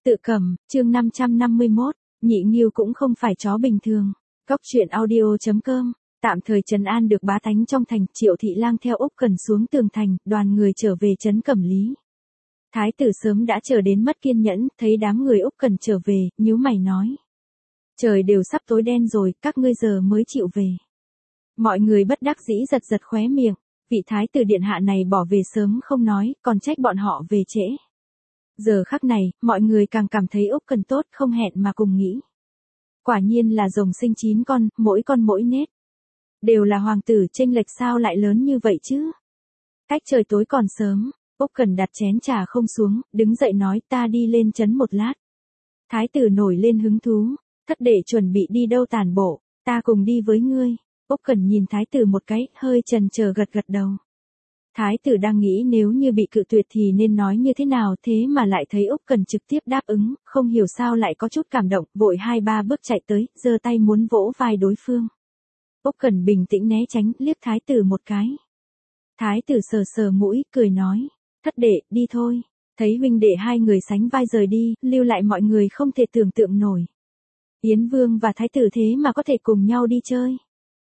Tự cầm, chương 551, Nhị Nghiêu cũng không phải chó bình thường. Cóc truyện audio.com, tạm thời trấn an được bá tánh trong thành, Triệu Thị Lang theo Úc Cần xuống tường thành, đoàn người trở về trấn Cẩm Lý. Thái tử sớm đã chờ đến mất kiên nhẫn, thấy đám người Úc Cần trở về, nhíu mày nói. Trời đều sắp tối đen rồi, các ngươi giờ mới chịu về. Mọi người bất đắc dĩ giật giật khóe miệng, vị thái tử điện hạ này bỏ về sớm không nói, còn trách bọn họ về trễ. Giờ khắc này, mọi người càng cảm thấy Úc Cần tốt, không hẹn mà cùng nghĩ. Quả nhiên là rồng sinh 9 con mỗi nết. Đều là hoàng tử, chênh lệch sao lại lớn như vậy chứ? Cách trời tối còn sớm, Úc Cần đặt chén trà không xuống, đứng dậy nói ta đi lên trấn một lát. Thái tử nổi lên hứng thú, thất đệ chuẩn bị đi đâu tản bộ, ta cùng đi với ngươi. Úc Cần nhìn thái tử một cái, hơi chần chờ gật gật đầu. Thái tử đang nghĩ nếu như bị cự tuyệt thì nên nói như thế nào, thế mà lại thấy Úc Cần trực tiếp đáp ứng, không hiểu sao lại có chút cảm động, vội 2-3 bước chạy tới, giơ tay muốn vỗ vai đối phương. Úc Cần bình tĩnh né tránh, liếc thái tử một cái. Thái tử sờ sờ mũi, cười nói, thất đệ, đi thôi. Thấy huynh đệ hai người sánh vai rời đi, lưu lại mọi người không thể tưởng tượng nổi. Yến Vương và thái tử thế mà có thể cùng nhau đi chơi.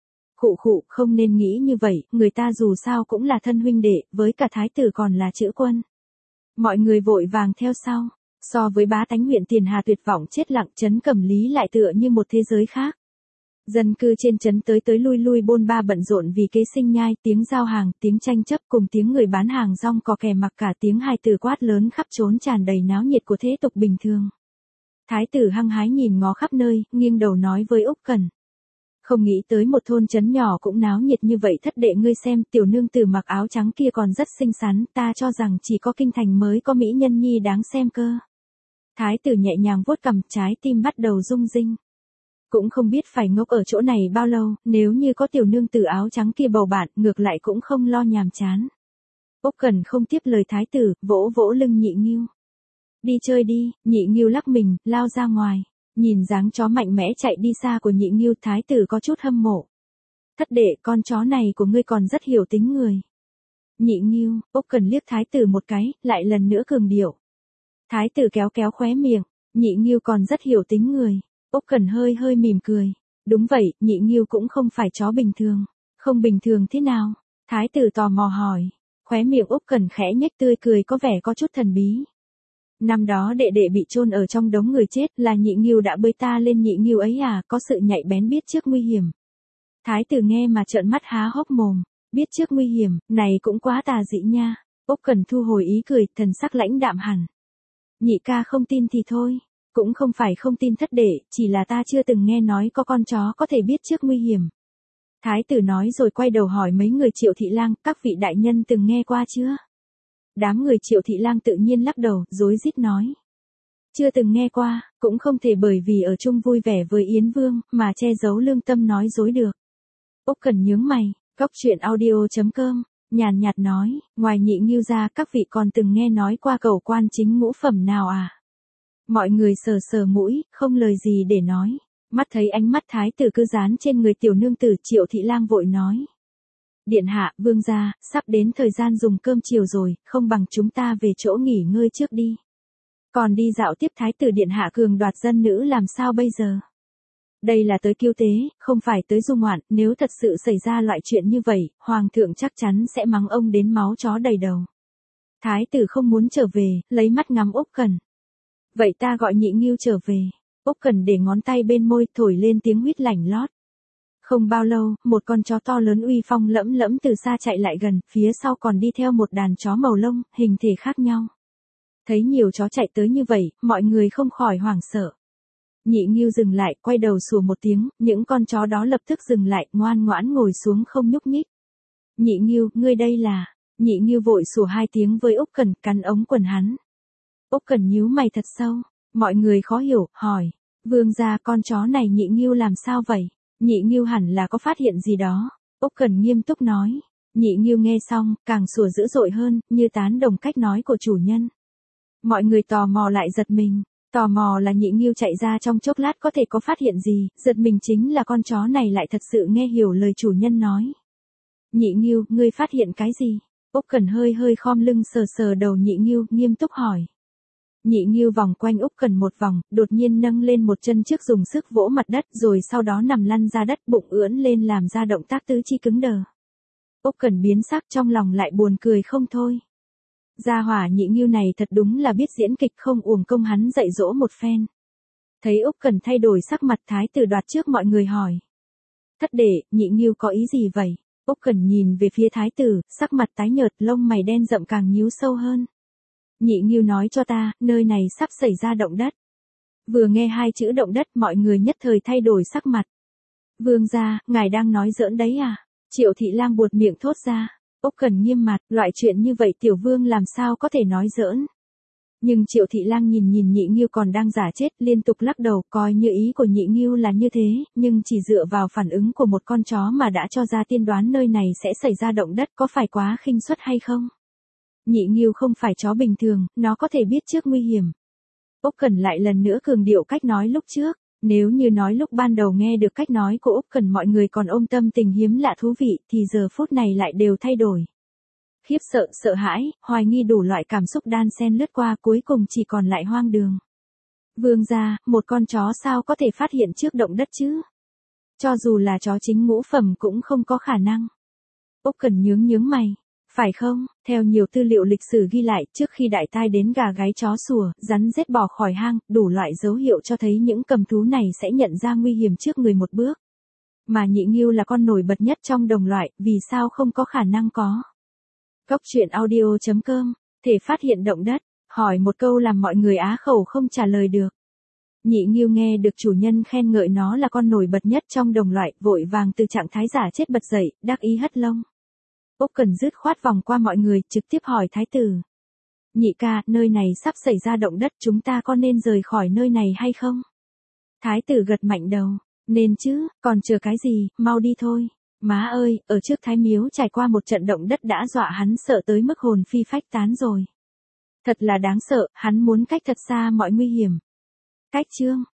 Khụ, không nên nghĩ như vậy, người ta dù sao cũng là thân huynh đệ, với cả thái tử còn là chữ quân. Mọi người vội vàng theo sau, so với bá tánh huyện Tiền Hà tuyệt vọng chết lặng, trấn Cẩm Lý lại tựa như một thế giới khác. Dân cư trên trấn tới lui bôn ba bận rộn vì kế sinh nhai, tiếng giao hàng, tiếng tranh chấp cùng tiếng người bán hàng rong cò kè mặc cả tiếng hài tử quát lớn khắp trốn tràn đầy náo nhiệt của thế tục bình thường. Thái tử hăng hái nhìn ngó khắp nơi, nghiêng đầu nói với Úc Cần. Không nghĩ tới một thôn trấn nhỏ cũng náo nhiệt như vậy, thất đệ ngươi xem, tiểu nương tử mặc áo trắng kia còn rất xinh xắn, ta cho rằng chỉ có kinh thành mới có mỹ nhân nhi đáng xem cơ. Thái tử nhẹ nhàng vuốt cằm, trái tim bắt đầu rung rinh. Cũng không biết phải ngốc ở chỗ này bao lâu, nếu như có tiểu nương tử áo trắng kia bầu bạn, ngược lại cũng không lo nhàm chán. Úc Cần không tiếp lời thái tử, vỗ vỗ lưng Nhị Nghiêu. Đi chơi đi, Nhị Nghiêu lắc mình, lao ra ngoài. Nhìn dáng chó mạnh mẽ chạy đi xa của Nhị Nghiêu, thái tử có chút hâm mộ. Thất đệ, con chó này của ngươi còn rất hiểu tính người. Nhị Nghiêu, Úc Cần liếc thái tử một cái, lại lần nữa cường điệu. Thái tử kéo kéo khóe miệng, Nhị Nghiêu còn rất hiểu tính người. Úc Cần hơi mỉm cười. Đúng vậy, Nhị Nghiêu cũng không phải chó bình thường. Không bình thường thế nào? Thái tử tò mò hỏi. Khóe miệng Úc Cần khẽ nhếch tươi cười có vẻ có chút thần bí. Năm đó đệ đệ bị chôn ở trong đống người chết là Nhị Nghiêu đã bơi ta lên, Nhị Nghiêu ấy à, có sự nhạy bén biết trước nguy hiểm. Thái tử nghe mà trợn mắt há hốc mồm, biết trước nguy hiểm, này cũng quá tà dị nha. Úc Cần thu hồi ý cười, thần sắc lãnh đạm hẳn. Nhị ca không tin thì thôi, cũng không phải không tin thất đệ, chỉ là ta chưa từng nghe nói có con chó có thể biết trước nguy hiểm. Thái tử nói rồi quay đầu hỏi mấy người Triệu Thị Lang, các vị đại nhân từng nghe qua chưa? Đám người Triệu Thị Lang tự nhiên lắc đầu, rối rít nói. Chưa từng nghe qua, cũng không thể bởi vì ở chung vui vẻ với Yến Vương, mà che giấu lương tâm nói dối được. Úc Cần nhướng mày, cóc truyện audio.com, nhàn nhạt nói, ngoài Nhị Nghiêu ra các vị còn từng nghe nói qua cẩu quan chính ngũ phẩm nào à? Mọi người sờ sờ mũi, không lời gì để nói. Mắt thấy ánh mắt thái tử cứ dán trên người tiểu nương tử, Triệu Thị Lang vội nói. Điện hạ, vương gia, sắp đến thời gian dùng cơm chiều rồi, không bằng chúng ta về chỗ nghỉ ngơi trước đi. Còn đi dạo tiếp thái tử điện hạ cường đoạt dân nữ làm sao bây giờ? Đây là tới cứu tế, không phải tới du ngoạn, nếu thật sự xảy ra loại chuyện như vậy, hoàng thượng chắc chắn sẽ mắng ông đến máu chó đầy đầu. Thái tử không muốn trở về, lấy mắt ngắm Úc Cần. Vậy ta gọi Nhị Nghiêu trở về. Úc Cần để ngón tay bên môi, thổi lên tiếng huýt lảnh lót. Không bao lâu, một con chó to lớn uy phong lẫm lẫm từ xa chạy lại gần, phía sau còn đi theo một đàn chó màu lông, hình thể khác nhau. Thấy nhiều chó chạy tới như vậy, mọi người không khỏi hoảng sợ. Nhị Nghiêu dừng lại, quay đầu sủa một tiếng, những con chó đó lập tức dừng lại, ngoan ngoãn ngồi xuống không nhúc nhích. Nhị Nghiêu, ngươi đây là... Nhị Nghiêu vội sủa 2 tiếng với Úc Cần, cắn ống quần hắn. Úc Cần nhíu mày thật sâu, mọi người khó hiểu, hỏi. Vương gia, con chó này Nhị Nghiêu làm sao vậy? Nhị Nghiêu hẳn là có phát hiện gì đó. Úc Cần nghiêm túc nói. Nhị Nghiêu nghe xong, càng sủa dữ dội hơn, như tán đồng cách nói của chủ nhân. Mọi người tò mò lại giật mình. Tò mò là Nhị Nghiêu chạy ra trong chốc lát có thể có phát hiện gì, giật mình chính là con chó này lại thật sự nghe hiểu lời chủ nhân nói. Nhị Nghiêu, ngươi phát hiện cái gì? Úc Cần hơi khom lưng sờ sờ đầu Nhị Nghiêu, nghiêm túc hỏi. Nhị Nghiêu vòng quanh Úc Cẩn một vòng, đột nhiên nâng lên một chân trước dùng sức vỗ mặt đất rồi sau đó nằm lăn ra đất bụng ưỡn lên làm ra động tác tứ chi cứng đờ. Úc Cẩn biến sắc trong lòng lại buồn cười không thôi. Gia hỏa Nhị Nghiêu này thật đúng là biết diễn kịch không uổng công hắn dạy dỗ một phen. Thấy Úc Cẩn thay đổi sắc mặt thái tử đoạt trước mọi người hỏi. Thất đệ, Nhị Nghiêu có ý gì vậy? Úc Cẩn nhìn về phía thái tử, sắc mặt tái nhợt lông mày đen rậm càng nhíu sâu hơn. Nhị Nghiêu nói cho ta, nơi này sắp xảy ra động đất. Vừa nghe hai chữ động đất mọi người nhất thời thay đổi sắc mặt. Vương gia, ngài đang nói giỡn đấy à? Triệu Thị Lang buột miệng thốt ra. Úc Cẩn nghiêm mặt, loại chuyện như vậy tiểu vương làm sao có thể nói giỡn. Nhưng Triệu Thị Lang nhìn Nhị Nghiêu còn đang giả chết liên tục lắc đầu coi như ý của Nhị Nghiêu là như thế, nhưng chỉ dựa vào phản ứng của một con chó mà đã cho ra tiên đoán nơi này sẽ xảy ra động đất có phải quá khinh suất hay không? Nhị Nghiêu không phải chó bình thường, nó có thể biết trước nguy hiểm. Úc Cẩn lại lần nữa cường điệu cách nói lúc trước, nếu như nói lúc ban đầu nghe được cách nói của Úc Cẩn mọi người còn ôm tâm tình hiếm lạ thú vị thì giờ phút này lại đều thay đổi. Khiếp sợ, sợ hãi, hoài nghi đủ loại cảm xúc đan xen lướt qua cuối cùng chỉ còn lại hoang đường. Vương gia, một con chó sao có thể phát hiện trước động đất chứ? Cho dù là chó chính ngũ phẩm cũng không có khả năng. Úc Cẩn nhướng mày. Phải không, theo nhiều tư liệu lịch sử ghi lại trước khi đại tai đến gà gáy chó sủa, rắn rết bò khỏi hang, đủ loại dấu hiệu cho thấy những cầm thú này sẽ nhận ra nguy hiểm trước người một bước. Mà Nhị Nghiêu là con nổi bật nhất trong đồng loại, vì sao không có khả năng có. Góc truyện audio.com, thể phát hiện động đất, hỏi một câu làm mọi người á khẩu không trả lời được. Nhị Nghiêu nghe được chủ nhân khen ngợi nó là con nổi bật nhất trong đồng loại, vội vàng từ trạng thái giả chết bật dậy, đắc ý hất lông. Úc Cẩn dứt khoát vòng qua mọi người, trực tiếp hỏi thái tử. Nhị ca, nơi này sắp xảy ra động đất, chúng ta có nên rời khỏi nơi này hay không? Thái tử gật mạnh đầu, nên chứ, còn chờ cái gì, mau đi thôi. Má ơi, ở trước Thái Miếu trải qua một trận động đất đã dọa hắn sợ tới mức hồn phi phách tán rồi. Thật là đáng sợ, hắn muốn cách thật xa mọi nguy hiểm. Cách chương